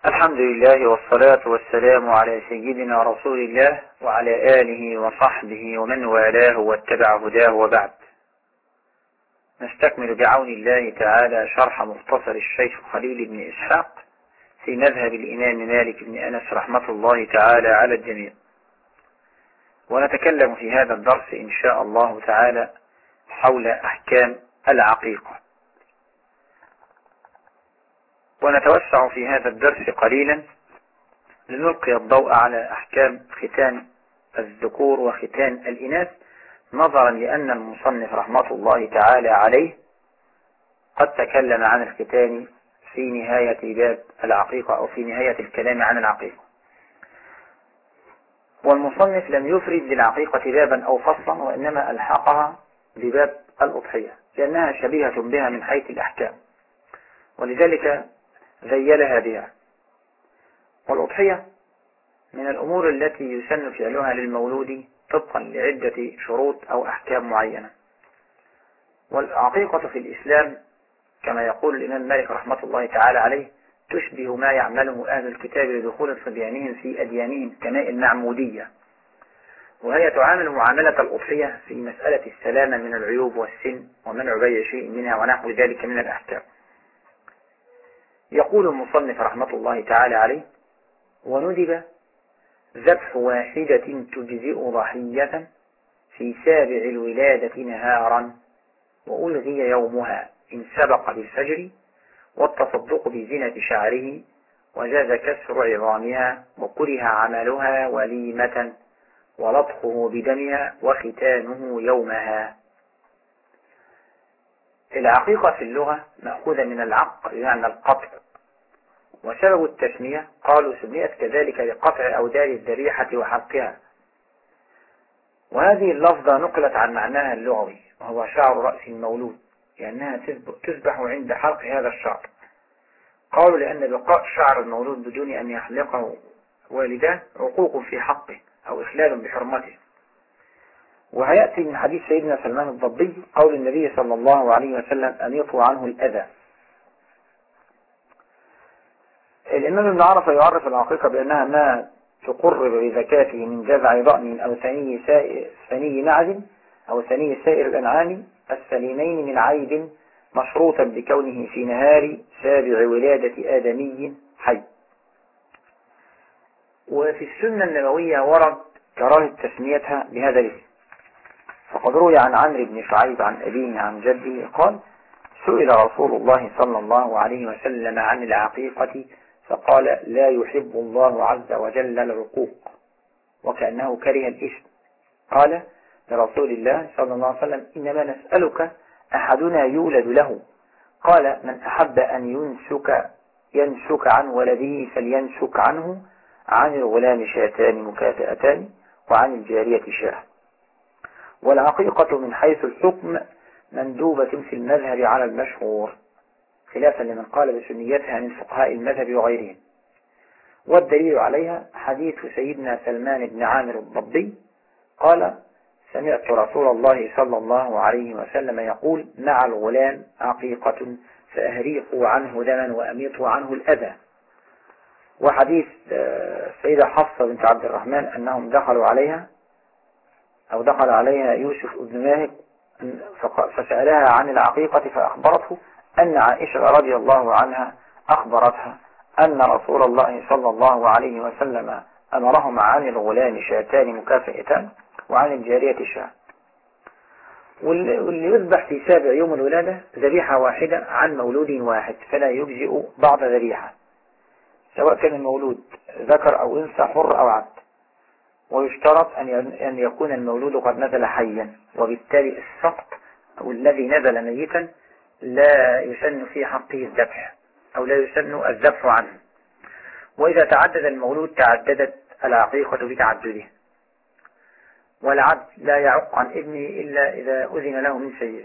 الحمد لله والصلاة والسلام على سيدنا رسول الله وعلى آله وصحبه ومن والاه واتبع هداه وبعد. نستكمل بعون الله تعالى شرح مختصر الشيخ خليل بن إسحاق في مذهب الإمام مالك بن أنس رحمة الله تعالى على الجميع، ونتكلم في هذا الدرس إن شاء الله تعالى حول أحكام العقيقة، ونتوسع في هذا الدرس قليلا لنلقي الضوء على أحكام ختان الذكور وختان الإناث، نظرا لأن المصنف رحمة الله تعالى عليه قد تكلم عن الختان في نهاية باب العقيقة أو في نهاية الكلام عن العقيقة، والمصنف لم يفرد للعقيقة بابا أو فصلا، وإنما ألحقها بباب الأضحية لأنها شبيهة بها من حيث الأحكام، ولذلك ذيلها بها. والأضحية من الأمور التي يسن فعلها للمولود طبقا لعدة شروط أو أحكام معينة. والعقيقة في الإسلام كما يقول الإمام مالك رحمة الله تعالى عليه تشبه ما يعمله أهل الكتاب لدخول صبيانهم في أديانهم كماء المعمودية، وهي تعامل معاملة الأضحية في مسألة السلامة من العيوب والسن ومنع بيع شيء منها ونحو ذلك من الأحكام. يقول المصنف رحمة الله تعالى عليه: وندب ذبح واحدة تجزئ ضحية في سابع الولادة نهارا، وألغي يومها إن سبق بالفجر، والتصدق بزينة شعره، وجاز كسر عظامها، وكره عملها وليمة، ولطخه بدمها، وختانه يومها. العقيقة في اللغة مأخوذة من العق بمعنى القطع، وسبب التسمية قالوا سميت كذلك لقطع أودار الذبيحة وحلقها، وهذه اللفظة نقلت عن معناها اللغوي وهو شعر رأس المولود، لأنها تذبح عند حلق هذا الشعر. قالوا لأن بقاء شعر المولود بدون أن يحلقه والداه عقوق في حقه أو إخلال بحرمته. وهيأتي من حديث سيدنا سلمان الضبي قول النبي صلى الله عليه وسلم: أميطوا عنه الأذى. الإمام ابن عرفة يعرف العقيقة بأنها ما تقرب بزكاته من جذع ضأن أو ثني معز أو ثني سائر الأنعام السليمين من عيب، مشروطا بكونه في نهار سابع ولادة آدمي حي. وفي السنة النبوية ورد كراهة تسميتها بهذا الاسم، فقد روي عن عمرو بن شعيب عن أبيه عن جده قال: سئل رسول الله صلى الله عليه وسلم عن العقيقة فقال: لا يحب الله عز وجل العقوق، وكأنه كره الاسم. قال لرسول الله صلى الله عليه وسلم: إنما نسألك أحدنا يولد له؟ قال: من أحب أن ينسك عن ولده فلينسك عنه، عن الغلام شاتان مكافئتان، وعن الجارية شاه. والعقيقة من حيث الحكم مندوبة في المذهب على المشهور، خلافا لمن قال بسنيتها من فقهاء المذهب وغيرهم. والدليل عليها حديث سيدنا سلمان بن عامر الضبي قال: سمعت رسول الله صلى الله عليه وسلم يقول: مع الغلام عقيقة فأهريقوا عنه دما وأميطوا عنه الأذى. وحديث السيدة حفصة بنت عبد الرحمن أنهم دخل عليها يوسف بن ماهك فسألها عن العقيقة فأخبرته أن عائشة رضي الله عنها أخبرتها أن رسول الله صلى الله عليه وسلم أمرهم عن الغلام شاتان مكافئتان وعن الجارية شاه. واللي يذبح في سابع يوم الولادة ذبيحة واحدة عن مولود واحد، فلا يجزئ بعض ذبيحة، سواء كان المولود ذكر أو أنثى، حر أو عبد. ويشترط أن يكون المولود قد نزل حيا، وبالتالي السقط أو الذي نزل ميتا لا يسن في حقه الذبح أو لا يسن الذبح عنه. وإذا تعدد المولود تعددت العقيقة بتعدده. والعبد لا يعق عن ابنه إلا إذا أذن له من سيده.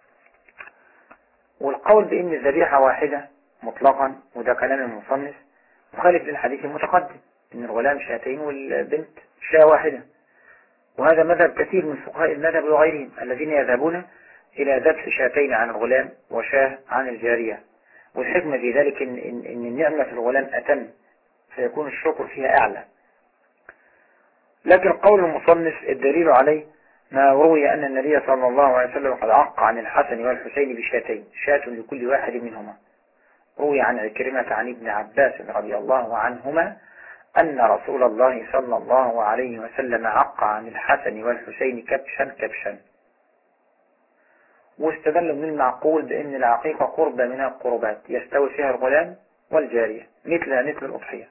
والقول بأن الذبيحة واحدة مطلقا، وده كلام المصنف، مخالف للحديث المتقدم إن الغلام شاتين والبنت شاة واحدة، وهذا مذهب كثير من فقهاء المذهب وغيرهم الذين يذهبون إلى ذبح شاتين عن الغلام وشاه عن الجارية. والحكمة في ذلك إن النعمة في الغلام أتم، فيكون الشكر فيها أعلى. لكن قول المصنف الدليل عليه ما روي أن النبي صلى الله عليه وسلم قد عق عن الحسن والحسين بشاتين، شاة لكل واحد منهما. روي عن عكرمة عن ابن عباس رضي الله عنهما أن رسول الله صلى الله عليه وسلم عق عن الحسن والحسين كبشا كبشا. واستدل من المعقول بأن العقيقة قربة من القربات يستوي فيها الغلام والجارية مثل الأضحية.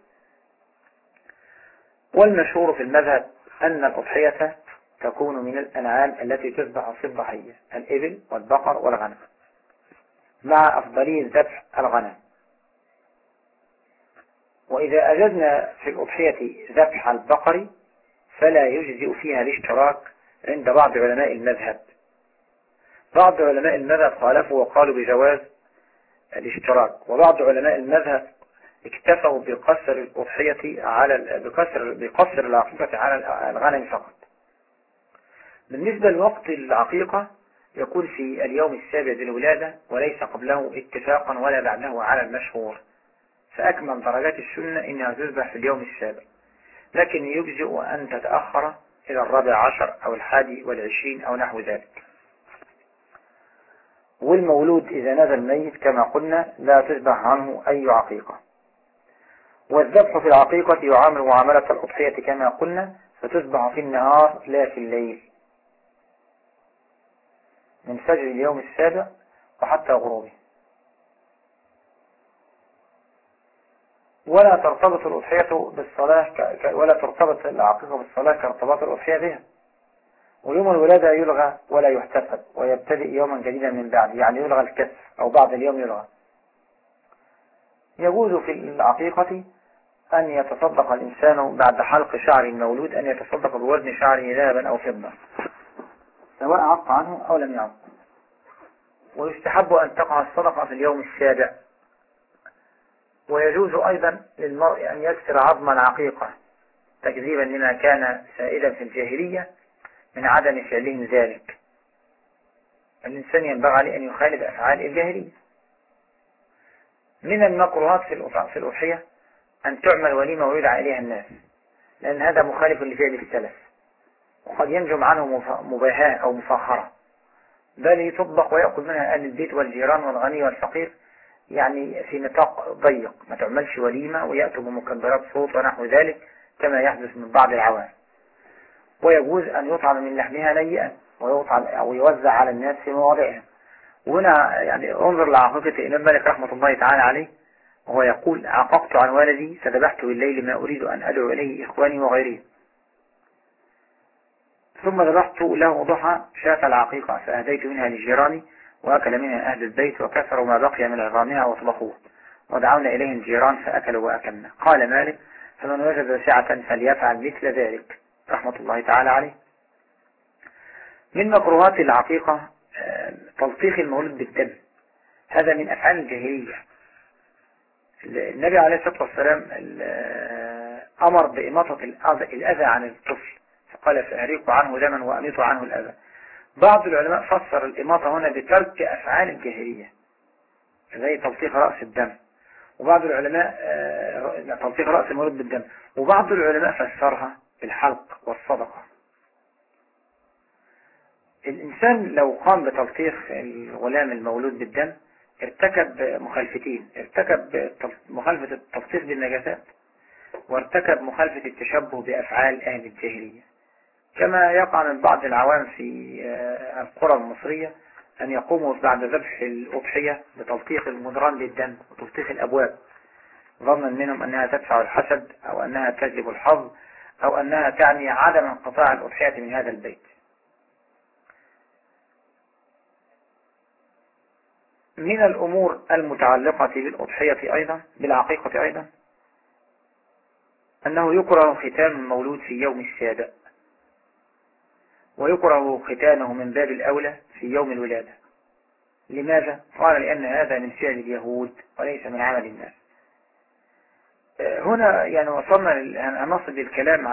والمشهور في المذهب أن الأضحية تكون من الأنعام التي تذبح في الضحية، الإبل والبقر والغنم، مع أفضلية ذبح الغنم. وإذا أجدنا في الأضحية ذبح البقر فلا يجزئ فيها الاشتراك عند بعض علماء المذهب. بعض علماء المذهب خالفوا وقالوا بجواز الاشتراك، وبعض علماء المذهب اكتفوا بقصر الأضحية على بقصر العقيقة على الغنم فقط. بالنسبة لوقت العقيقة يكون في اليوم السابع للولادة وليس قبله اتفاقا ولا بعده على المشهور، فأكمل درجات السنة إنها تذبح في اليوم السابع، لكن يجزئ أن تتأخر إلى 14 أو 21 أو نحو ذلك. والمولود إذا نزل ميت كما قلنا لا تذبح عنه أي عقيقة. والذبح في العقيقة يعامل معاملة الأضحية كما قلنا، فتذبح في النهار لا في الليل، من فجر اليوم السابع وحتى غروبه. ولا ترتبط الأضحية بالصلاة ولا ترتبط العقيقة بالصلاة كارتباط الأضحية بها. ويوم الولادة يلغى ولا يحتفل ويبتدئ يوما جديدا من بعد، يعني يلغى الكسر أو بعد اليوم يلغى. يجوز في العقيقة أن يتصدق الإنسان بعد حلق شعر المولود أن يتصدق بوزن شعره ذهبا أو فضة، سواء عق عنه أو لم يعق. ويستحب أن تقع الصدقة في اليوم السابع. ويجوز أيضا للمرء أن يكسر عظم العقيقة تكذيبا لما كان سائدا في الجاهلية من عدم فعلهم ذلك. الإنسان ينبغي عليه أن يخالف أفعال الجاهلية. من المكروهات في الأضحية أن تعمل وليمة ويدعى إليها الناس، لأن هذا مخالف لفعل السلف، وقد ينجم عنه مباهاة أو مفاخرة، بل تطبق ويأخذ منها أهل البيت والجيران والغني والفقير، يعني في نطاق ضيق. ما تعملش وليمة ويأتوا بمكبرات صوت ونحو ذلك كما يحدث من بعض العوام. ويجوز أن يطعم من لحمها نيئا ويطعم أو يوزع على الناس في مواضعها. وهنا يعني انظر لعقيقة الإمام مالك رحمة الله تعالى عليه، وهو يقول: عققت عن ولدي فذبحت بالليل ما أريد أن أدعو إليه إخواني وغيري، ثم ذبحت له ضحى شاة العقيقة فأهديت منها لجيراني وأكل منها أهل البيت وكثروا ما بقي من عظامها وطبخوه ودعونا إليه الجيران فأكلوا وأكلنا. قال مالك: فمن وجد سعة فليفعل مثل ذلك رحمة الله تعالى عليه. من مكروهات العقيقة تلطيخ المولود بالدم، هذا من أفعال الجاهلية. النبي عليه الصلاة والسلام أمر بإماطة الأذى عن الطفل، فقال: فأريقوا عنه دما وأميطوا عنه الأذى. بعض العلماء فسر الإماطة هنا بترك أفعال الجاهلية زي تلطيخ رأس الدم، وبعض العلماء تلطيخ رأس المولود بالدم، وبعض العلماء فسرها بالحلق والصدقة. الإنسان لو قام بتلطيخ الغلام المولود بالدم ارتكب مخالفتين: ارتكب مخالفة التلطيخ بالنجاسات، وارتكب مخالفة التشبه بأفعال أهل الجاهلية. كما يقع من بعض العوام في القرى المصرية أن يقوموا بعد ذبح الأضحية بتلطيخ المدران بالدم وتلطيخ الأبواب، ظنا منهم أنها تدفع الحسد أو أنها تجلب الحظ أو أنها تعني عدم انقطاع الأضحية من هذا البيت. من الأمور المتعلقة بالأضحية أيضا بالعقيقة أيضا أنه يكره ختان المولود في يوم السابع، ويكره ختانه من باب الأولى في يوم الولادة. لماذا؟ قال: لأن هذا من فعل اليهود وليس من عمل الناس. هنا يعني وصلنا هنصل بالكلام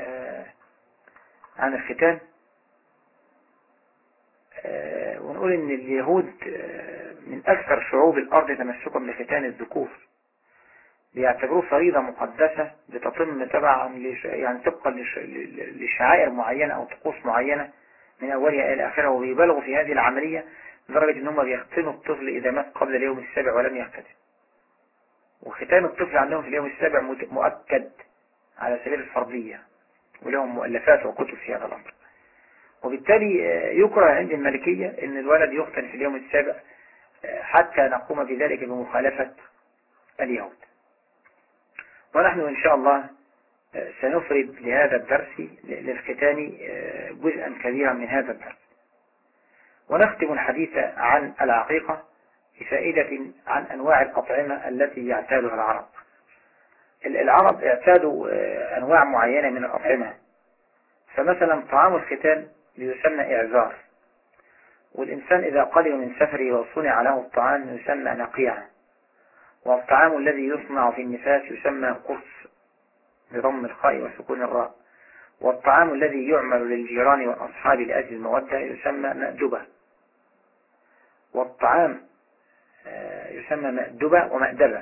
عن الختان، ونقول إن اليهود من أكثر شعوب الأرض تمسكا بختان الذكور، بيعتبروه فريضة مقدسة بتتم تبعا يعني طبقا لشعائر معينة أو طقوس معينة من أولها إلى آخرها، وبيبالغوا في هذه العملية لدرجة إن هم بيختنوا الطفل إذا مات قبل اليوم السابع ولم يختتن. وختان الطفل عندهم في اليوم السابع مؤكد على سبيل الفرضية، ولهم مؤلفات وكتب في هذا الأمر. وبالتالي يكره عند المالكية إن الولد يختن في اليوم السابع حتى نقوم بذلك بمخالفة اليهود. ونحن إن شاء الله سنفرد لهذا الدرس للختان جزءا كبيرا من هذا الدرس. ونختم الحديث عن العقيقة بفائدة عن أنواع الأطعمة التي يعتادها العرب. العرب اعتادوا أنواع معينة من الأطعمة، فمثلا طعام الختان يسمى إعزار، والإنسان إذا قدم من سفره وصنع له الطعام يسمى نقيعا، والطعام الذي يصنع في النفاس يسمى قرص بضم الخاء وسكون الراء، والطعام الذي يعمل للجيران والأصحاب لأجل المودة يسمى مأدبة، والطعام يسمى مأدبة ومأدبة،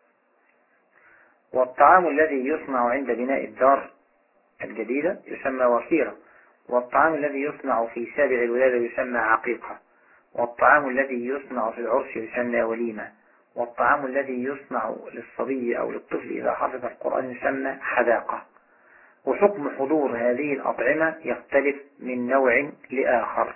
والطعام الذي يصنع عند بناء الدار الجديدة يسمى وفيرة، والطعام الذي يصنع في سابع الولادة يسمى عقيقة، والطعام الذي يصنع في العرس يسمى وليمة، والطعام الذي يصنع للصبي أو للطفل إذا حفظ القرآن يسمى حذاقة. وحكم حضور هذه الأطعمة يختلف من نوع لآخر.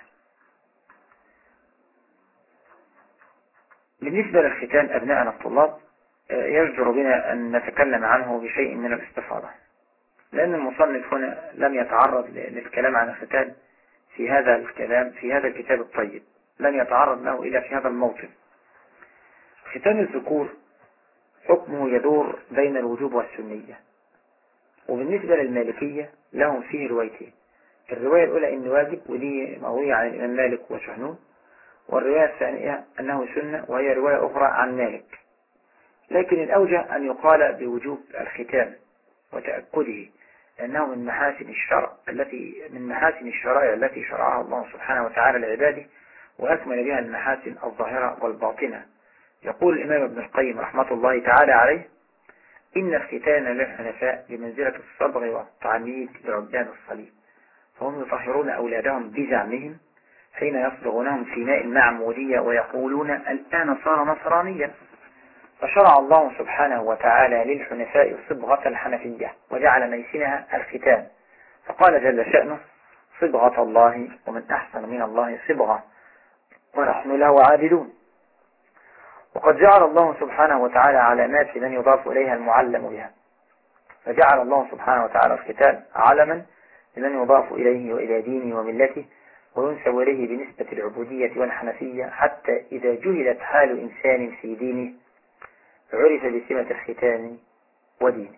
بالنسبة للختان أبناءنا الطلاب يجدر بنا أن نتكلم عنه بشيء من الاستفاضة، لأن المصنف هنا لم يتعرض للكلام عن الختان في هذا الكتاب الطيب، لم يتعرض له إلا في هذا الموطن. ختان الذكور حكمه يدور بين الوجوب والسنية، وبالنسبة للمالكية لهم فيه روايتين. الرواية الأولى إنه واجب، ودي مروية عن الإمام مالك وشهنون، والرواية الثانية أنه سنة، وهي رواية أخرى عن مالك. لكن الأوجه أن يقال بوجوب الختان وتأكده، لأنه من محاسن الشرائع التي شرعها الله سبحانه وتعالى لعباده، وأكمل بها المحاسن الظاهرة والباطنة. يقول الإمام ابن القيم رحمة الله تعالى عليه: إن الختان للحنفاء بمنزلة الصبغ والتعميد لعبدان الصليب، فهم يطهرون أولادهم بزعمهم حين يصبغونهم في ماء المعمودية ويقولون الآن صار نصرانيا. فشرع الله سبحانه وتعالى للحنفاء صبغة الحنفية وجعل ميسنها الختان، فقال جل شأنه: صبغة الله ومن أحسن من الله صبغة ونحن له عابدون. وقد جعل الله سبحانه وتعالى علامات لمن يضاف إليها المعلم بها، فجعل الله سبحانه وتعالى الختان علما لمن يضاف إليه وإلى دينه وملته وينسب إليه بنسبة العبودية والحنفية، حتى إذا جهلت حال إنسان في دينه عرف بسمة الختان ودينه.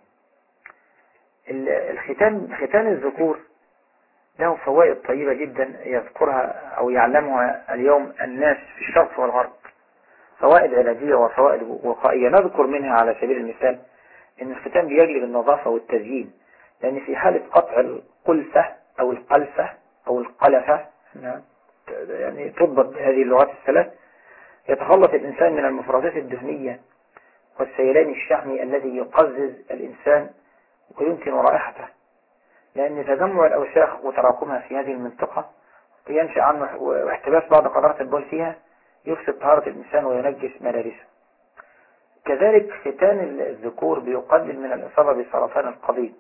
ختان الذكور له فوائد طيبة جدا يذكرها أو يعلمها اليوم الناس في الشرق والغرب، فوائد علاجية وفوائد وقائية. نذكر منها على سبيل المثال أن الختان بيجلب النظافة والتزيين، لأن في حالة قطع القلفة أو القلفة أو القلفة، يعني تضبط بهذه اللغات الثلاث، يتخلص الإنسان من المفردات الدهنية والسيلان الشحمي الذي يقزز الإنسان ويمكن رائحته، لأن تجمع الأوساخ وتراكمها في هذه المنطقة ينشأ عنه واحتباس بعض قطرات البول فيها يفسد طهارة الإنسان وينجس ملابسه. كذلك ختان الذكور بيقلل من الإصابة بسرطان القضيب،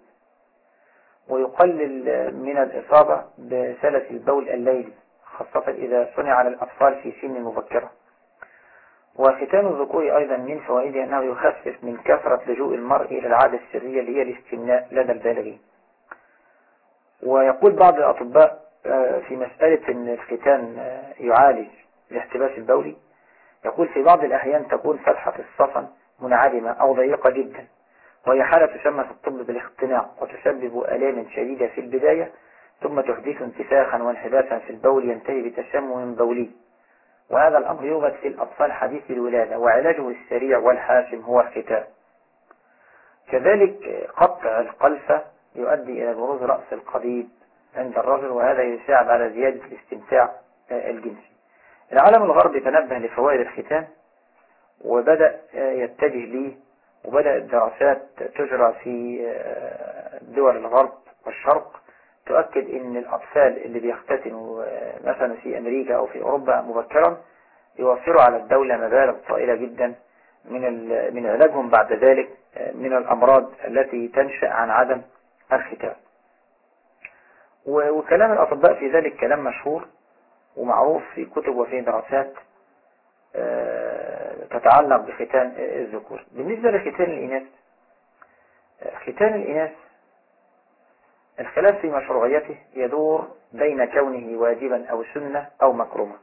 ويقلل من الإصابة بسلس البول الليلي، خاصة إذا صنع على الأطفال في سن مبكرة. وختان الذكور أيضا من فوائده أنه يخفف من كثرة لجوء المرء إلى العادة السرية اللي هي الاستمناء لدى البالغين. ويقول بعض الأطباء في مسألة أن الختان يعالج الاحتباس البولي، يقول في بعض الأحيان تكون فتحة الصفن منعدمة أو ضيقة جدا، وهي حالة تسمى في الطب بالاختناق، وتسبب آلام شديدة في البداية، ثم تحدث انتفاخا وانحباسا في البول ينتهي بتسمم بولي، وهذا الأمر يوجد في الأطفال حديث الولادة، وعلاجه السريع والحاسم هو الختان. كذلك قطع القلفة يؤدي إلى بروز رأس القضيب عند الرجل، وهذا يساعد على زيادة الاستمتاع الجنسي. العالم الغربي تنبه لفوائد الختان وبدأ يتجه ليه، وبدأت دراسات تجرى في دول الغرب والشرق تؤكد ان الأطفال اللي بيختتنوا مثلا في أمريكا أو في أوروبا مبكرا يوفروا على الدولة مبالغ طائلة جدا من علاجهم بعد ذلك من الأمراض التي تنشأ عن عدم الختان. وكلام الأطباء في ذلك كلام مشهور ومعروف في كتب وفي دراسات تتعلق بختان الذكور. بالنسبة لختان الإناث، ختان الإناث الخلاف في مشروعيته يدور بين كونه واجبا أو سنة أو مكرمة.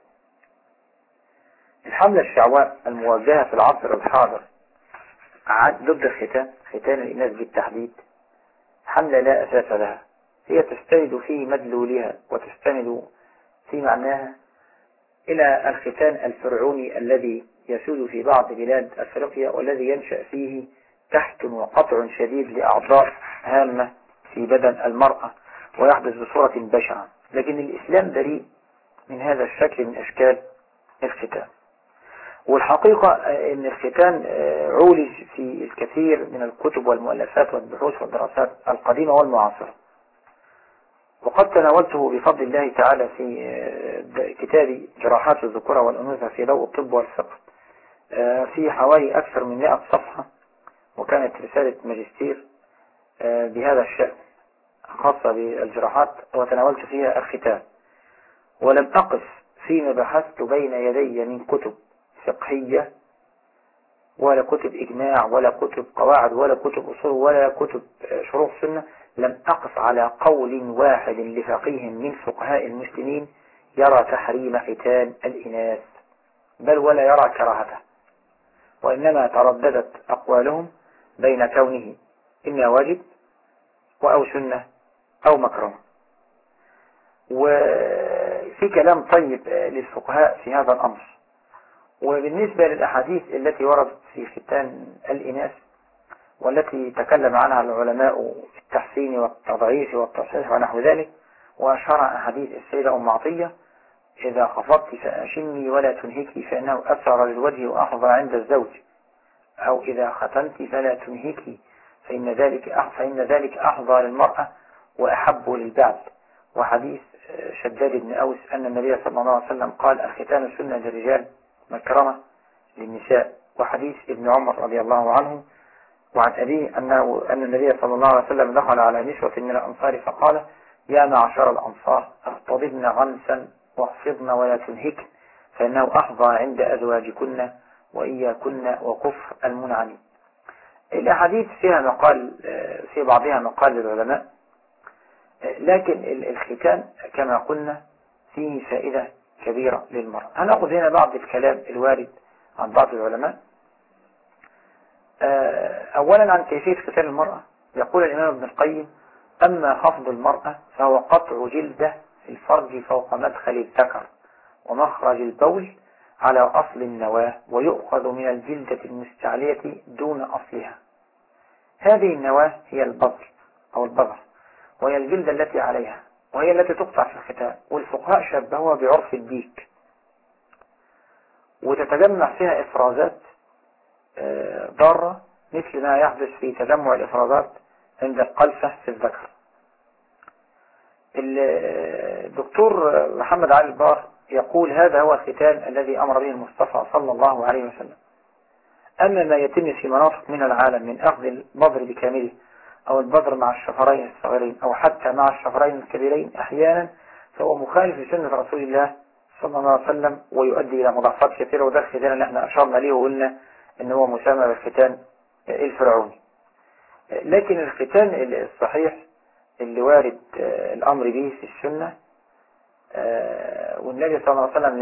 الحملة الشعواء الموجهة في العصر الحاضر ضد ختان الإناث بالتحديد حملة لا أساس لها، هي تستند في مدلولها وتستند في معناها إلى الختان الفرعوني الذي يسود في بعض بلاد أفريقيا، والذي ينشأ فيه تحت وقطع شديد لأعضاء هامة في بدن المرأة ويحدث بصورة بشعة. لكن الإسلام بريء من هذا الشكل من أشكال الختان. والحقيقة أن الختان عولج في الكثير من الكتب والمؤلفات والبحوث والدراسات القديمة والمعاصرة، وقد تناولته بفضل الله تعالى في كتاب جراحات الذكورة والأنوثة في ضوء الطب والفقه في حوالي أكثر من 100 صفحة، وكانت رسالة ماجستير بهذا الشأن خاصة بالجراحات، وتناولت فيها الختان. ولم أقف فيما بحثت بين يدي من كتب فقهية ولا كتب إجماع ولا كتب قواعد ولا كتب أصول ولا كتب شروح سنة، لم أقف على قول واحد لفقيه من فقهاء المسلمين يرى تحريم ختان الإناث، بل ولا يرى كراهته، وإنما ترددت أقوالهم بين كونه إما واجب أو سنة أو مكرمة. وفي كلام طيب للفقهاء في هذا الأمر. وبالنسبة للأحاديث التي وردت في ختان الإناث والتي تكلم عنها العلماء في التحسين والتضعيف والتصحيح ونحو ذلك، وأشار أحاديث السيدة أم عطية: إذا خفضت فأشمي ولا تنهكي فإنه أثر للوجه وأحظى عند الزوج، أو إذا ختنت فلا تنهكي فإن ذلك أحظى للمرأة وأحب للبعل. وحديث شداد بن أوس أن النبي صلى الله عليه وسلم قال: الختان سنة للرجال مكرمة للنساء. وحديث ابن عمر رضي الله عنه وعن أبيه أن النبي صلى الله عليه وسلم دخل على نسوة من الأنصار فقال: يا معشر الأنصار اغتضبن غمسا واحفظن ولا تنهكن فإنه أحظى عند أزواجكن وإياكن وكفر المنعمين. الأحاديث فيها مقال، في بعضها مقال للعلماء، لكن الختان كما قلنا فيه فائدة كبيرة للمرأة. هنأخذ هنا بعض الكلام الوارد عن بعض العلماء. أولا عن كيفية ختان المرأة، يقول الإمام ابن القيم: أما خفض المرأة فهو قطع جلده في الفرج فوق مدخل الذكر ومخرج البول على أصل النواة، ويؤخذ من الجلدة المستعلية دون أصلها. هذه النواة هي البذر أو البذر، وهي الجلدة التي عليها، وهي التي تقطع في الختان. والفقهاء شبهوها بعرف الديك، وتتجمع فيها إفرازات ضارة مثل ما يحدث في تجمع الإفرازات عند القلفة في الذكر. الدكتور محمد علي البار يقول: هذا هو الختان الذي أمر به المصطفى صلى الله عليه وسلم. أما ما يتم في مناطق من العالم من أخذ البذر بكامله أو البذر مع الشفرين الصغيرين أو حتى مع الشفرين الكبيرين أحيانا، فهو مخالف لسنة رسول الله صلى الله عليه وسلم ويؤدي إلى مضاعفات كثيرة. وده الختان اللي احنا أشرنا ليه وقلنا إن هو مسمى بالختان الفرعوني. لكن الختان الصحيح اللي وارد الأمر به في السنة، والنبي صلى الله عليه وسلم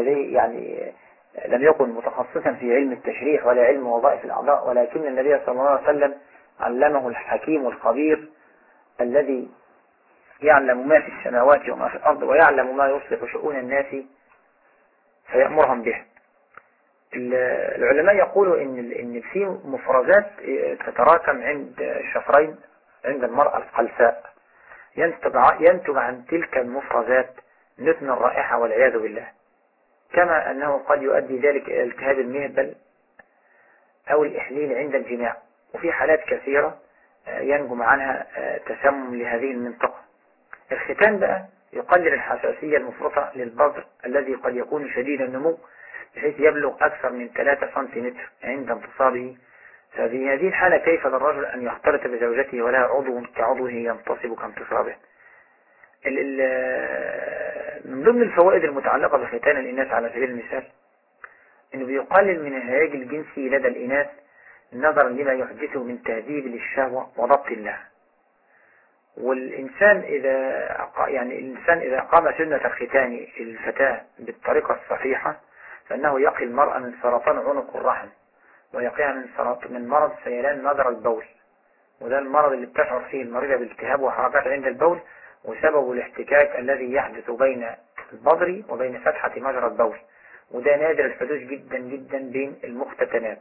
لم يكن متخصصا في علم التشريح ولا علم وظائف الأعضاء، ولكن النبي صلى الله عليه وسلم علمه الحكيم الخبير الذي يعلم ما في السماوات وما في الأرض ويعلم ما يصلح شؤون الناس فيأمرهم به. العلماء يقولوا إن في مفرزات تتراكم عند الشفرين عند المرأة القلفاء، ينتج عن تلك المفرزات نتن الرائحة والعياذ بالله. كما أنه قد يؤدي ذلك إلى التهاب المهبل أو الإحليل عند الجماع، وفي حالات كثيرة ينجم عنها تسمم لهذه المنطقة. الختان بقى يقلل الحساسية المفرطة للبذر الذي قد يكون شديد النمو بحيث يبلغ أكثر من 3 سنتيمتر عند انتصابه. ففي هذه الحالة كيف للرجل أن يختلط بزوجته ولها عضو كعضوه ينتصب كانتصابه؟ من ضمن الفوائد المتعلقة بختان الإناث على سبيل المثال أنه بيقلل من الهياج الجنسي لدى الإناث نظرا لما يحدثه من تهذيب للشهوة وضبط لها. والإنسان إذا قام سنة الختان الفتاة بالطريقة الصحيحة فإنه يقي المرأة من سرطان عنق الرحم، ويقيها من مرض سيلان مجرى البول، وده المرض اللي بتشعر فيه المريضة بالتهاب وحركات عند البول، وسببه الاحتكاك الذي يحدث بين البضر وبين فتحة مجرى البول، وده نادر الحدوث جدا جدا بين المختتنات.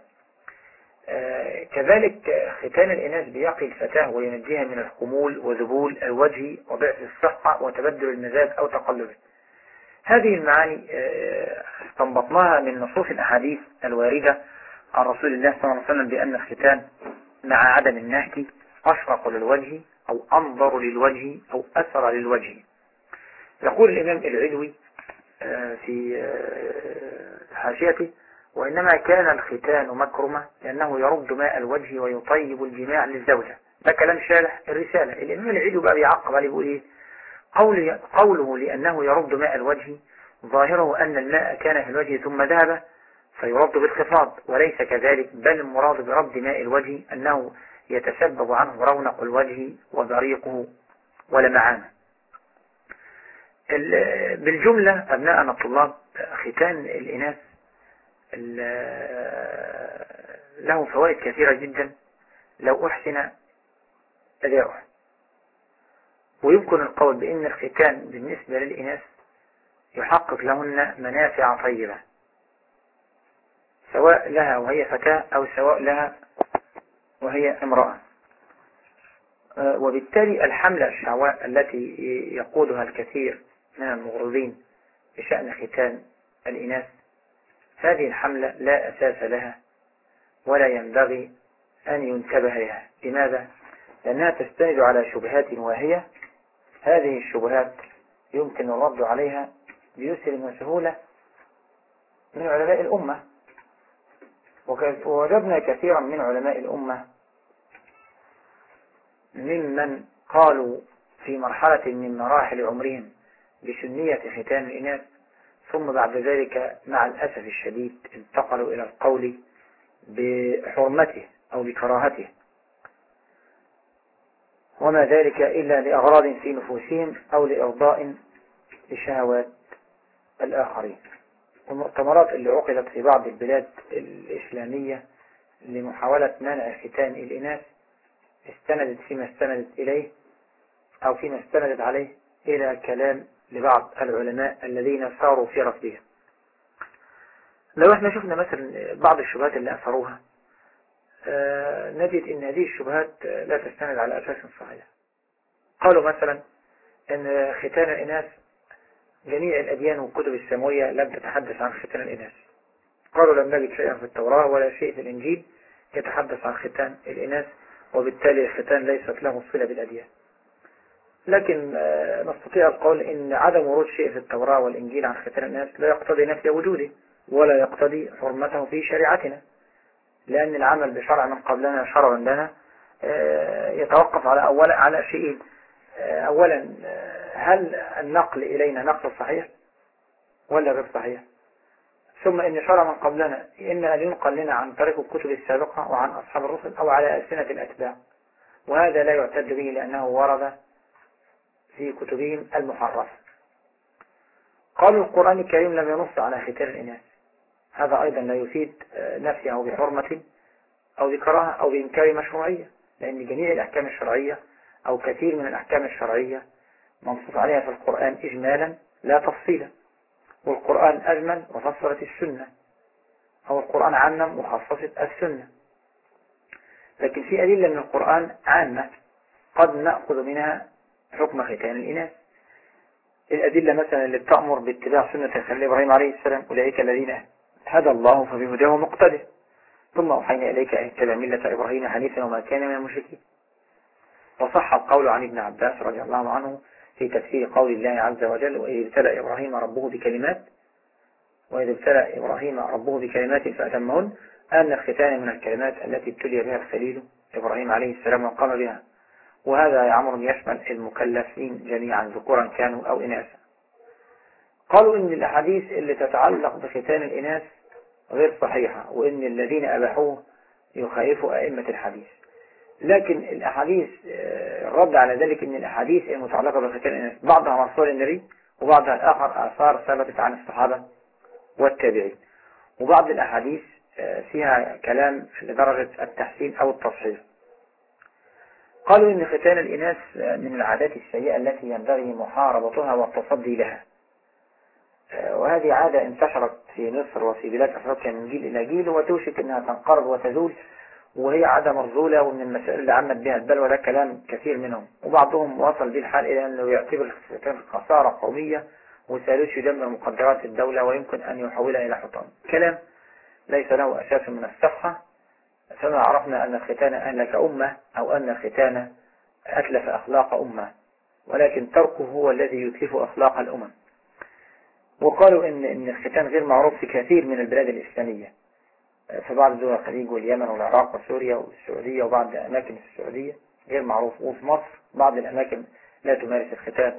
كذلك ختان الإناث بيقي الفتاة وينجيها من الخمول وذبول الوجه وضعف الصحة وتبدل المزاج أو تقلبه. هذه المعاني استنبطناها من نصوص الأحاديث الواردة عن رسول الله صلى الله عليه وسلم بأن الختان مع عدم النهك أشرق للوجه أو أنظر للوجه أو أثر للوجه. يقول الإمام العدوي في حاشيته: وإنما كان الختان مكرمة لأنه يرد ماء الوجه ويطيب الجماع للزوجة. ده كلام شارح الرسالة. الإمام العدوي بقى بيعقب عليه يقول إيه؟ قوله لأنه يرد ماء الوجه ظاهره أن الماء كان في الوجه ثم ذهب فيرد بالخفاض، وليس كذلك، بل المراد برد ماء الوجه أنه يتسبب عنه رونق الوجه وبريقه ولمعانه. بالجملة أبناءنا الطلاب، ختان الإناث له فوائد كثيرة جدا لو أحسن أداؤه، ويمكن القول بأن الختان بالنسبة للإناث يحقق لهن منافع طيبة، سواء لها وهي فتاة أو سواء لها وهي امرأة. وبالتالي الحملة الشعواء التي يقودها الكثير من المغرضين بشأن ختان الإناث، هذه الحملة لا أساس لها ولا ينبغي أن ينتبه لها. لماذا؟ لأنها تستند على شبهات واهية. هذه الشبهات يمكن الرد عليها بيسر وسهولة من علماء الأمة، ووجدنا كثيرا من علماء الأمة ممن قالوا في مرحلة من مراحل عمرهم بسنية ختان الإناث، ثم بعد ذلك مع الأسف الشديد انتقلوا إلى القول بحرمته أو بكراهته، وما ذلك إلا لأغراض في نفوسهم أو لإرضاء لشهوات الآخرين. والمؤتمرات اللي عقدت في بعض البلاد الإسلامية لمحاولة منع ختان الإناث استندت فيما استندت إليه أو فيما استندت عليه إلى كلام لبعض العلماء الذين ساروا في رفضها. لو احنا شفنا مثلا بعض الشبهات اللي أثروها، نجد ان هذه الشبهات لا تستند على أساس صحيح. قالوا مثلا ان ختان الإناث جميع الأديان والكتب السماوية لم تتحدث عن ختان الإناث. قالوا لم نجد شيئا في التوراة ولا شيء في الإنجيل يتحدث عن ختان الإناث، وبالتالي الختان ليست له صلة بالأديان. لكن نستطيع القول ان عدم ورود شيء في التوراة والإنجيل عن ختان الإناث لا يقتضي نفي وجوده ولا يقتضي حرمته في شريعتنا، لأن العمل بشرع من قبلنا شرع لنا يتوقف على شيئين. أولا، هل النقل إلينا نقل صحيح ولا غير صحيح؟ ثم إن شرع من قبلنا إما أن ينقل لنا عن طريق الكتب السابقة وعن أصحاب الرسل أو على ألسنة الأتباع، وهذا لا يعتد به لأنه ورد في كتبهم المحرفة. قالوا القرآن الكريم لم ينص على ختان الإناث، هذا أيضا لا يفيد نفيه بحرمة أو بكراهة أو بإنكار مشروعية، لأن جميع الأحكام الشرعية أو كثير من الأحكام الشرعية منصوص عليها في القرآن إجمالا لا تفصيلا، والقرآن أجمل وفصلت السنة، أو القرآن عمم وخصصت السنة. لكن في أدلة من القرآن عامة قد نأخذ منها حكم ختان الإناث. الأدلة مثلا اللي بتأمر باتباع سنة خليل إبراهيم عليه السلام، أولئك الذين هدى الله فبهداه مقتدر، ثم أوحينا إليك أن اتبع ملة إبراهيم حنيفا وما كان من المشركين. وصح القول عن ابن عباس رضي الله عنه في تفسير قول الله عز وجل: وإذ ابتلى إبراهيم ربه بكلمات فأتمهن، أن الختان من الكلمات التي ابتلي بها الخليل إبراهيم عليه السلام وقام بها. وهذا يا عمر يشمل المكلفين جميعا ذكورا كانوا أو إناثا. قالوا إن الأحاديث اللي تتعلق بختان الإناث غير صحيحة، وإن الذين أباحوه يخالفوا أئمة الحديث. لكن الأحاديث الرد على ذلك إن الأحاديث المتعلقة بختان الإناث بعضها مرسول النبي، وبعضها الآخر آثار ثبتت عن الصحابة والتابعين، وبعض الأحاديث فيها كلام لدرجة التحسين أو التصحيح. قالوا إن ختان الإناث من العادات السيئة التي ينبغي محاربتها والتصدي لها، وهذه عادة انتشرت في مصر وفي بلاد أفريقيا من جيل إلى جيل، وتوشك أنها تنقرض وتزول، وهي عادة مرذولة ومن المسائل اللي عمت بها البلوى. ده كلام كثير منهم، وبعضهم وصل به الحال إلى أنه يعتبر الختان خسارة قومية وثالث يدمر مقدرات الدولة ويمكن أن يحولها إلى حطام. كلام ليس له أساس من الصحة. فما عرفنا أن الختان أهلك أمة أو أن الختان أتلف أخلاق أمة، ولكن تركه هو الذي يتلف أخلاق الأمم. وقالوا إن الختان غير معروف في كثير من البلاد الإسلامية، في بعض دول الخليج واليمن والعراق وسوريا والسعودية وبعض الأماكن في السعودية غير معروف، وفي مصر بعض الأماكن لا تمارس الختان.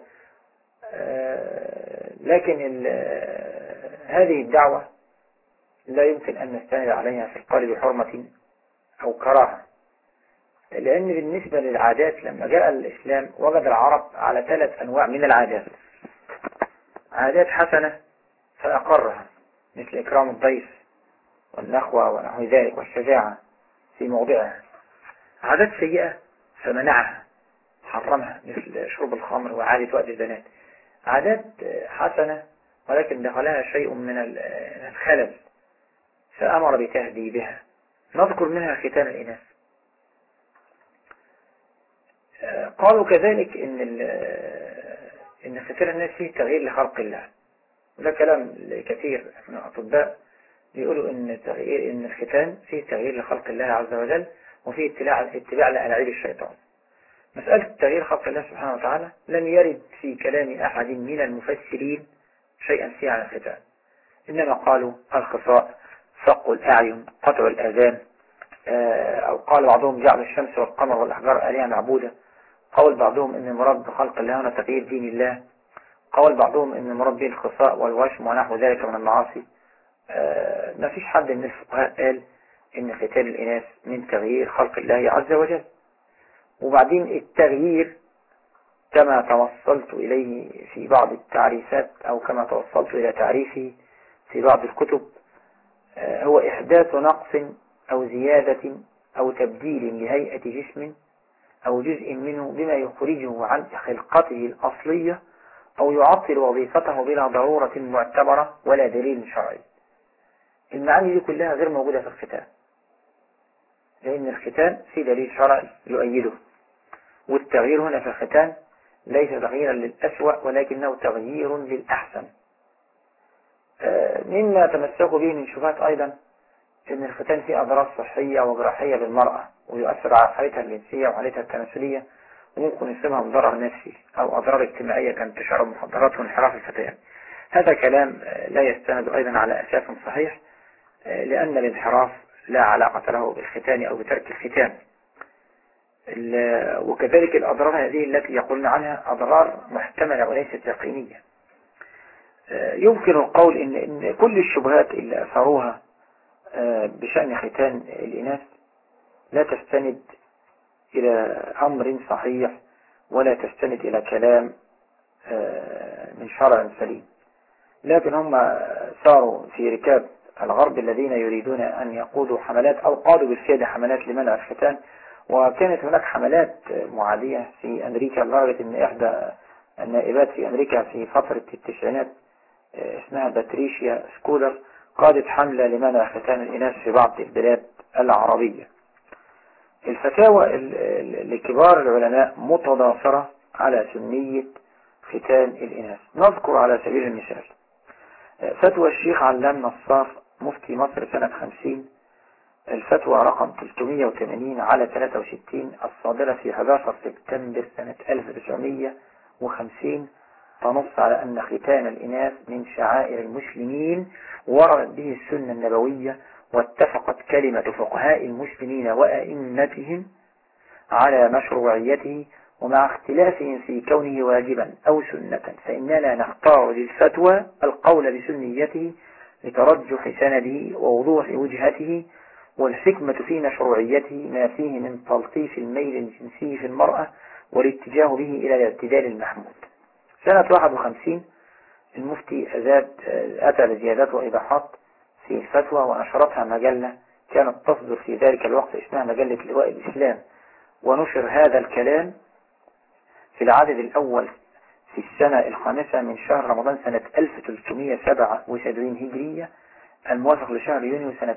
لكن هذه الدعوة لا يمكن أن نستند عليها في القول بحرمة أو كراهة، لأن بالنسبة للعادات لما جاء الإسلام وجد العرب على 3 أنواع من العادات: عادات حسنة فأقرها مثل إكرام الضيف والنخوة ونحو ذلك والشجاعة في موضعها، عادات سيئة فمنعها حرمها مثل شرب الخمر وعادة وقت البنات، عادات حسنة ولكن دخلها شيء من الخلل فأمر بتهذيبها. نذكر منها ختان الإناث. قالوا كذلك إن ختان الناس فيه تغيير لخلق الله، وده كلام كثير من الأطباء بيقولوا إن الختان فيه تغيير لخلق الله عز وجل، وفيه اتباع لألاعيب الشيطان. مسألة تغيير خلق الله سبحانه وتعالى لم يرد في كلام أحد من المفسرين شيئا فيه عن الختان، إنما قالوا الخصاء، صق الأعين، قطع الآذان، أو قال بعضهم جعل الشمس والقمر والأحجار آلهة معبودة، قول بعضهم إن المراد بخلق الله هنا تغيير دين الله، قول بعضهم إن المراد به الخصاء والوشم ونحو ذلك من المعاصي. ما فيش حد من الفقهاء قال إن ختان الإناث من تغيير خلق الله عز وجل. وبعدين التغيير كما توصلت إليه في بعض التعريفات أو كما توصلت إلى تعريفه في بعض الكتب هو إحداث نقص أو زيادة أو تبديل لهيئة جسم أو جزء منه بما يخرجه عن خلقته الأصلية أو يعطل وظيفته بلا ضرورة معتبرة ولا دليل شرعي. المعاني دي كلها غير موجودة في الختان، لأن الختان في دليل شرعي يؤيده، والتغيير هنا في الختان ليس تغييرا للأسوأ ولكنه تغيير للأحسن. مما تمسكوا به من شبهات أيضا إن الختان فيه أضرار صحية وجراحية للمرأة، ويؤثر على حالتها الجنسية وحالتها التناسلية، وممكن يصيبها من ضرر نفسي أو أضرار اجتماعية كانتشار المخدرات وانحراف الفتيات. هذا كلام لا يستند أيضا على أساس صحيح، لأن الانحراف لا علاقة له بالختان أو بترك الختان. وكذلك الأضرار هذه التي يقولون عنها أضرار محتملة وليست يقينية. يمكن القول إن كل الشبهات اللي أثروها بشأن ختان الإناث لا تستند إلى أمر صحيح ولا تستند إلى كلام من شرع سليم، لكن هم ساروا في ركاب الغرب الذين يريدون أن يقودوا حملات أو قادوا بالفعل حملات لمنع الختان. وكانت هناك حملات معادية في أمريكا لدرجة أن إحدى النائبات في أمريكا في فترة التسعينات اسمها باتريشيا سكولر قادت حملة لمنع ختان الإناث في بعض البلاد العربية. الفتاوى لكبار العلماء متضافرة على سنية ختان الإناث. نذكر على سبيل المثال فتوى الشيخ علام نصار مفتي مصر سنة 50، الفتوى رقم 380 على 63 الصادرة في 11 سبتمبر سنة 1950، تنص على أن ختان الإناث من شعائر المسلمين وردت به السنة النبوية، واتفقت كلمة فقهاء المسلمين وأئمتهم على مشروعيته، ومع اختلافهم في كونه واجبا أو سنة، فإننا نختار للفتوى القول بسنيته لترجح سنده ووضوح وجهته، والحكمة في مشروعيته ما فيه من تلطيف الميل الجنسي في المرأة والاتجاه به إلى الاعتدال المحمود. سنة 51 المفتي أتى بزيادات وإيضاحات في الفتوى ونشرتها مجلة كانت تصدر في ذلك الوقت اسمها مجلة لواء الإسلام، ونشر هذا الكلام في العدد الأول في السنة الخامسة من شهر رمضان سنة 1377 هجرية الموافق لشهر يونيو سنة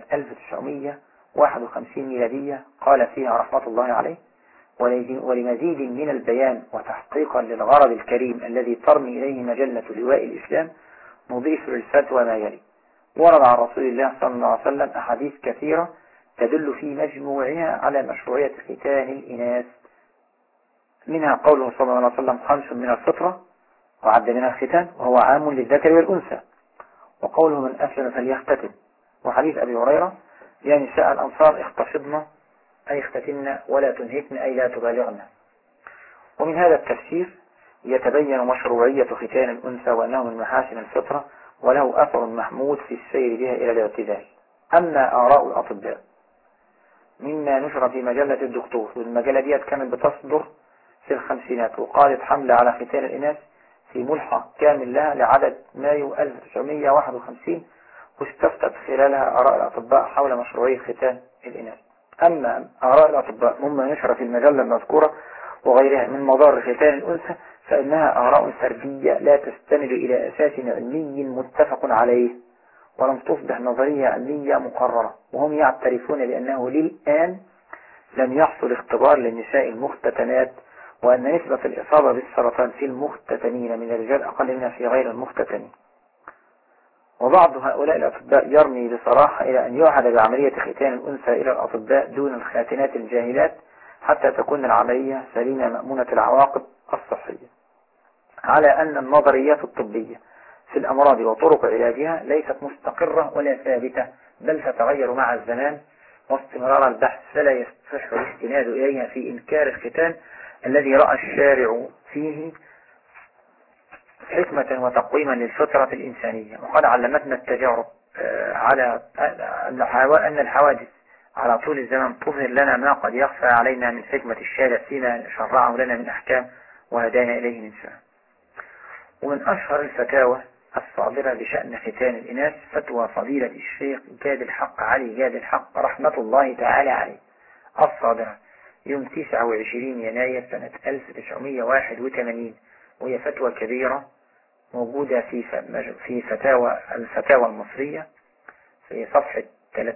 1951 ميلادية. قال فيها رحمة الله عليه: ولمزيد من البيان وتحقيقا للغرض الكريم الذي ترمي إليه مجلة لواء الإسلام نضيف للفتوى ما يلي. ورد عن رسول الله صلى الله عليه وسلم أحاديث كثيرة تدل في مجموعها على مشروعية ختان الإناث، منها قوله صلى الله عليه وسلم: 5 من الفطرة وعد منها الختان وهو عام للذكر والأنثى، وقوله: من أسلم فليختتن، وحديث أبي هريرة: يا نساء الأنصار اختصبن أي اختتن ولا تنهكن أي لا تبالغن. ومن هذا التفسير يتبين مشروعية ختان الأنثى وأنه من محاسن الفطرة وله أثر محمود في السير بها إلى الاعتدال. أما آراء الأطباء مما نشر في مجلة الدكتور، والمجلة دي كانت بتصدر في الخمسينات، وقالت حملة على ختان الإناث في ملحق كامل لها لعدد مايو 1951، واستفتت خلالها آراء الأطباء حول مشروعية ختان الإناث. أما آراء الأطباء مما نشر في المجلة المذكورة وغيرها من مضار ختان الأنثى فإنها آراء فردية لا تستند إلى أساس علمي متفق عليه، ولم تصبح نظرية علمية مقررة، وهم يعترفون بأنه للآن لم يحصل اختبار للنساء المختتنات، وأن نسبة الإصابة بالسرطان في المختتنين من الرجال أقل منها في غير المختتنين. وبعض هؤلاء الأطباء يرمي بصراحة إلى أن يعهد بعملية ختان الأنثى إلى الأطباء دون الخاتنات الجاهلات حتى تكون العملية سليمة مأمونة العواقب الصحية، على أن النظريات الطبية في الأمراض وطرق علاجها ليست مستقرة ولا ثابتة، بل تتغير مع الزمان واستمرار البحث، فلا يصح الاستناد إليها في إنكار الختان الذي رأى الشارع فيه حكمة وتقويما للفطرة الإنسانية. وقد علمتنا التجارب على أن الحوادث على طول الزمن تظهر لنا ما قد يخفى علينا من حكمة الشارع فيما شرعه لنا من أحكام وهدانا إليه من سنة. ومن أشهر الفتاوى الصادرة بشأن ختان الإناث فتوى فضيلة الشيخ جاد الحق علي جاد الحق رحمة الله تعالى عليه، الصادرة يوم 29 يناير سنة 1981، وهي فتوى كبيرة موجودة في الفتاوى المصرية في صفحة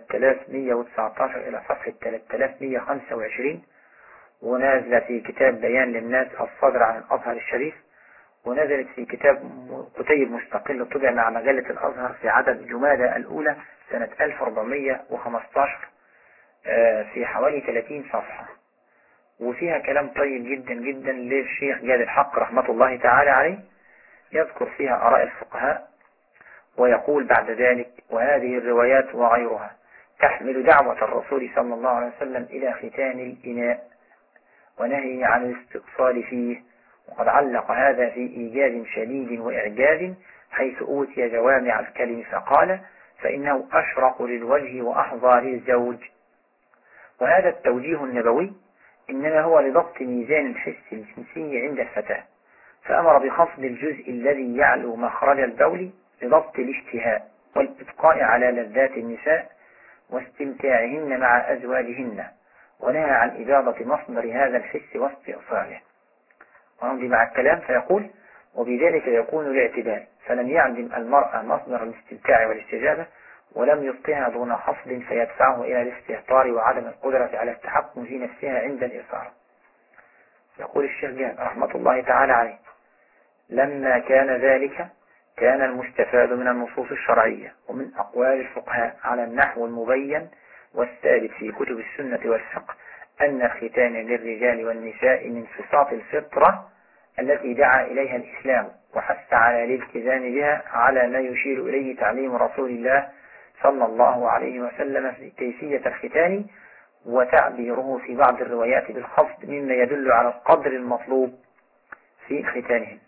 3119 إلى صفحة 3125، ونازلة في كتاب بيان للناس الصادر عن الأزهر الشريف، ونزلت في كتيب مستقل طبع مع مجلة الأزهر في عدد جمادى الأولى سنة 1415 في حوالي 30 صفحة، وفيها كلام طيب جدا جدا للشيخ جاد الحق رحمة الله تعالى عليه، يذكر فيها آراء الفقهاء ويقول بعد ذلك: وهذه الروايات وغيرها تحمل دعوة الرسول صلى الله عليه وسلم إلى ختان الإناء ونهي عن الاستئصال فيه، وقد علق هذا في إيجاز شديد وإعجاز حيث أوتي جوامع الكلم فقال: فإنه أشرق للوجه وأحظى للزوج. وهذا التوجيه النبوي إنما هو لضبط ميزان الحس الجنسي عند الفتاة، فأمر بخفض الجزء الذي يعلو مخرج البول لضبط الاشتهاء والإبقاء على لذات النساء واستمتاعهن مع أزواجهن، ونهى عن إباضة مصدر هذا الحس واستئصاله. ونمضي مع الكلام فيقول: وبذلك يكون الاعتدال، فلم يعدم المرأة مصدر الاستمتاع والاستجابة، ولم يبقها دون خفض فيدفعه إلى الاستهتار وعدم القدرة على التحكم في نفسها عند الإثارة. يقول الشيخ جاد رحمة الله تعالى عليه: لما كان ذلك كان المستفاد من النصوص الشرعية ومن أقوال الفقهاء على النحو المبين والثابت في كتب السنة والفقه أن الختان للرجال والنساء من صفات الفطرة التي دعا إليها الإسلام وحث على الالتزام بها على ما يشير إليه تعليم رسول الله صلى الله عليه وسلم في كيفية الختان وتعبيره في بعض الروايات بالخفض مما يدل على القدر المطلوب في ختانهم.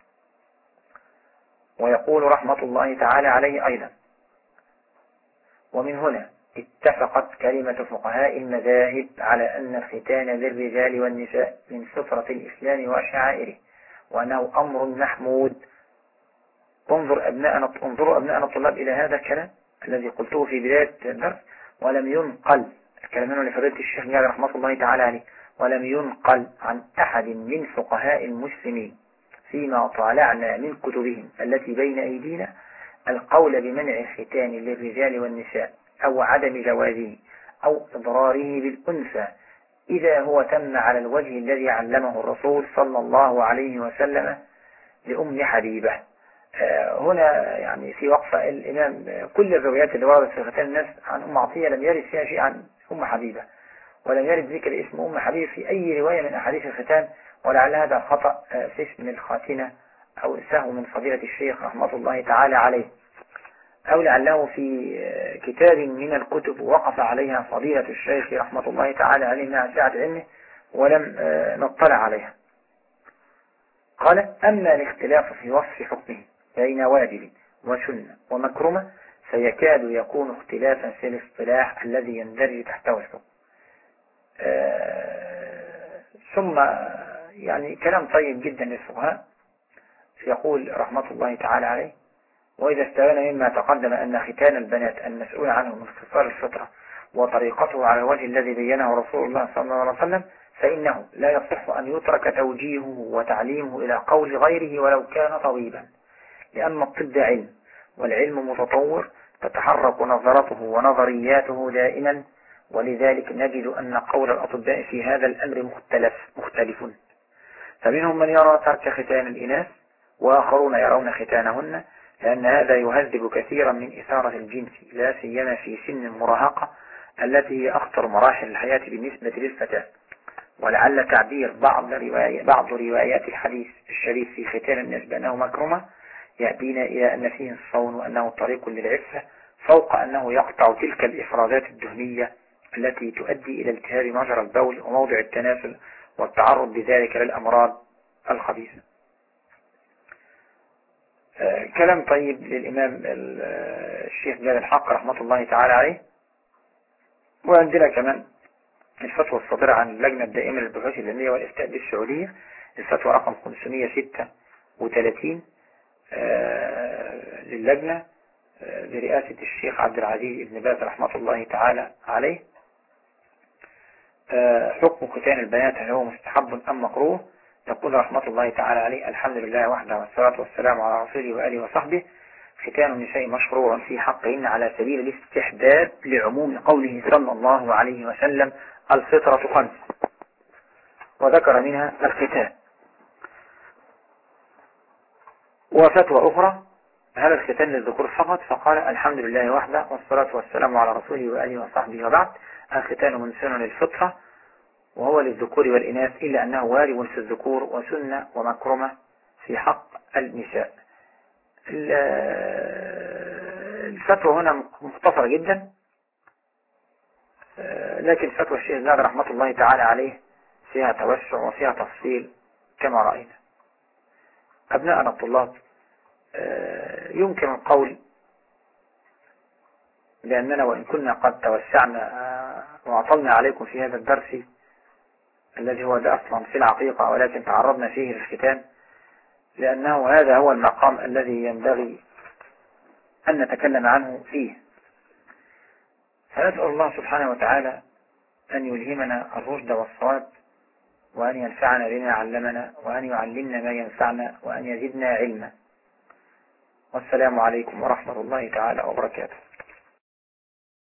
ويقول رحمة الله تعالى عليه أيضا: ومن هنا اتفقت كلمة فقهاء المذاهب على أن الختان للرجال والنساء من فطرة الإسلام وشعائره وأنه أمر محمود. انظروا أبناءنا الطلاب إلى هذا الكلام الذي قلته في بداية الدرس، ولم ينقل الكلام اللي فضيلة الشيخ جاد رحمة الله تعالى عليه، ولم ينقل عن أحد من فقهاء المسلمين فيما طالعنا من كتبهم التي بين أيدينا القول بمنع الختان للرجال والنساء أو عدم جوازه أو إضراره بالأنثى إذا هو تم على الوجه الذي علمه الرسول صلى الله عليه وسلم لأم حبيبة. هنا يعني في وقفة الإمام كل الروايات اللي وردت في ختان الناس عن أم عطية لم يرد فيها شيء عن أم حبيبة، ولم يرد ذكر اسم أم حبيبة في أي رواية من أحاديث الختان، ولعل هذا خطأ في اسم الخاتنة أو سهو من فضيلة الشيخ رحمة الله تعالى عليه، أو لعله في كتاب من الكتب وقف عليها فضيلة الشيخ رحمة الله تعالى عليه مع سعة علمه ولم نطلع عليها. قال: أما الاختلاف في وصف حكمه بين واجب وسنة ومكرمة فيكاد يكون اختلافا في الاصطلاح الذي يندرج تحته الحكم. ثم يعني كلام طيب جدا للفقهاء، يقول رحمة الله تعالى عليه: وإذا استبان مما تقدم أن ختان البنات المسؤول عنه من خصال الفطرة وطريقته على الوجه الذي بينه رسول الله صلى الله عليه وسلم فإنه لا يصح أن يترك توجيهه وتعليمه إلى قول غيره ولو كان طبيبا، لأن الطب علم والعلم متطور تتحرك نظرته ونظرياته دائما، ولذلك نجد أن قول الأطباء في هذا الأمر مختلف، فمنهم من يرى ترك ختان الإناث وآخرون يرون ختانهن، لأن هذا يهذب كثيرا من إثارة الجنس لا سيما في سن المراهقة التي هي أخطر مراحل الحياة بالنسبة للفتاة. ولعل تعبير بعض روايات الحديث الشريف في ختان الناس بأنه مكرمة يأتينا إلى أن فيه الصون وأنه طريق للعفة، فوق أنه يقطع تلك الإفرازات الدهنية التي تؤدي إلى التهاب مجرى البول وموضع التناسل والتعرض بذلك للأمراض الخبيثة. كلام طيب للإمام الشيخ جاد الحق رحمة الله تعالى عليه. وعندنا كمان الفتوى الصادرة عن اللجنة الدائمة للبحوث العلمية والإفتاء بالسعودية، الفتوى رقم 536 للجنة برئاسة الشيخ عبد العزيز بن باز رحمة الله تعالى عليه. حكم ختان البنات هل هو مستحب أم مكروه؟ يقول رحمة الله تعالى عليه: الحمد لله وحده والصلاة والسلام على رسوله وآله وصحبه. ختان النساء مشروع في حقهن على سبيل الاستحباب لعموم قوله صلى الله عليه وسلم: الفطرة 5، وذكر منها الختان. وفتوى أخرى: هل الختان للذكور فقط؟ فقال: الحمد لله وحده والصلاة والسلام على رسوله وآله وصحبه، وبعد، الختان من سنن الفطرة وهو للذكور والإناث، إلا أنه واجب في الذكور وسنة ومكرمة في حق النساء. الفتوى هنا مختصرة جدا، لكن فتوى الشيخ زاد رحمة الله تعالى عليه فيها توسع وفيها تفصيل كما رأينا. أبناءنا الطلاب، يمكن القول بأننا وإن كنا قد توسعنا وأطلنا عليكم في هذا الدرس الذي هو ده أصلا في العقيقة، ولكن تعرضنا فيه للختان لأنه هذا هو المقام الذي ينبغي أن نتكلم عنه فيه. فنسأل الله سبحانه وتعالى أن يلهمنا الرشد والصواب، وأن ينفعنا بما علمنا، وأن يعلمنا ما ينفعنا، وأن يزدنا علما. والسلام عليكم ورحمة الله تعالى وبركاته.